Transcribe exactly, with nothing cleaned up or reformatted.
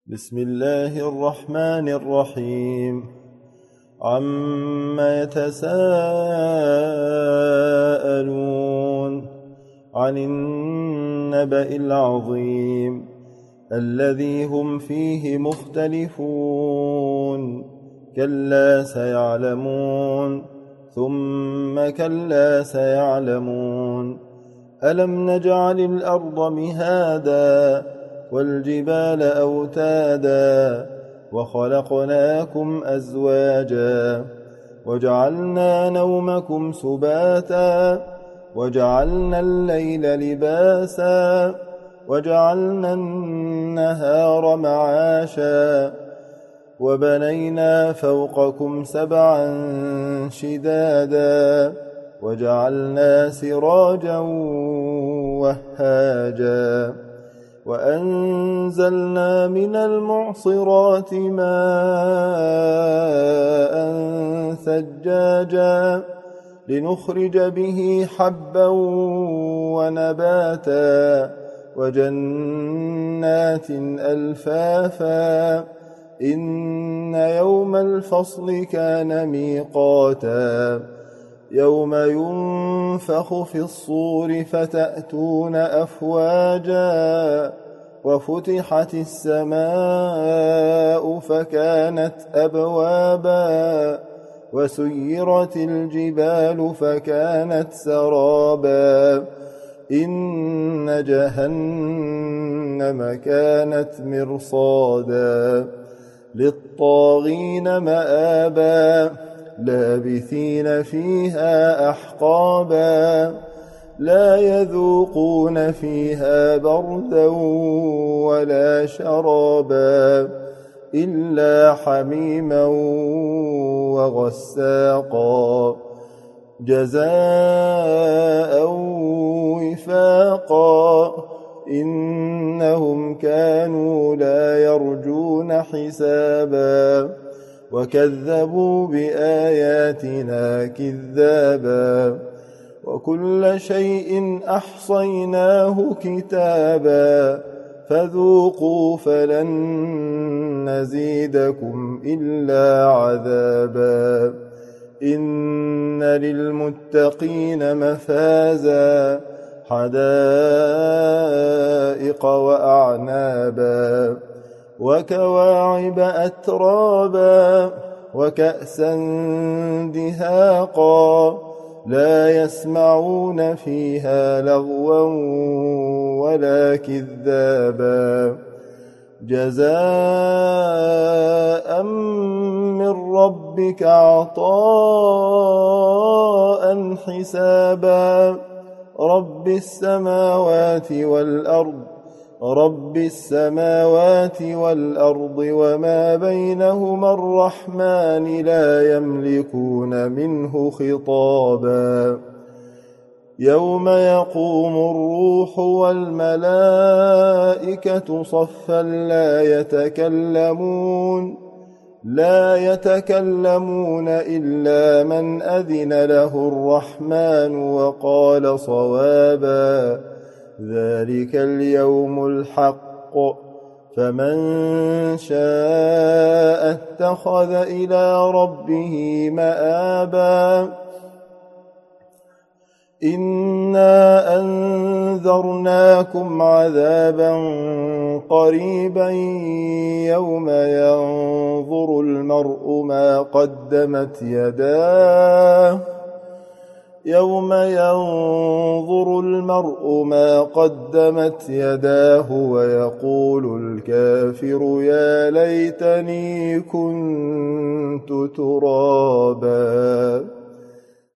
بسم الله الرحمن الرحيم. عما يتساءلون عن النبأ العظيم الذي هم فيه مختلفون كلا سيعلمون ثم كلا سيعلمون ألم نجعل الأرض مهادا والجبال أوتادا وخلقناكم أزواجا وجعلنا نومكم سباتا وجعلنا الليل لباسا وجعلنا النهار معاشا وبنينا فوقكم سبعا شدادا وجعلنا سراجا وهاجا وأنزلنا من المعصرات ماء ثجاجا لنخرج به حبا ونباتا وجنات ألفافا إن يوم الفصل كان ميقاتا يوم ينفخ في الصور فتأتون أفواجا وفتحت السماء فكانت أبوابا وسيرت الجبال فكانت سرابا إن جهنم كانت مرصادا للطاغين مآبا لابثين فيها أحقابا لا يذوقون فيها بردا ولا شرابا إلا حميما وغساقا جزاء وفاقا إنهم كانوا لا يرجون حسابا وكذبوا بآياتنا كذابا وكل شيء أحصيناه كتابا فذوقوا فلن نزيدكم إلا عذابا إن للمتقين مفازا حدائق وأعنابا وكواعب أترابا وكأسا دهاقا لا يسمعون فيها لغوا ولا كذابا جزاء من ربك عطاء حسابا رب السماوات والأرض رب السماوات والأرض وما بينهما الرحمن لا يملكون منه خطابا يوم يقوم الروح والملائكة صفا لا يتكلمون لا يتكلمون إلا من أذن له الرحمن وقال صوابا ذلك اليوم الحق فمن شاء اتخذ إلى ربه مآبا إنا أنذرناكم عذابا قريبا يوم ينظر المرء ما قدمت يداه يوم ينظر المرء ما قدمت يداه ويقول الكافر يا ليتني كنت ترابا.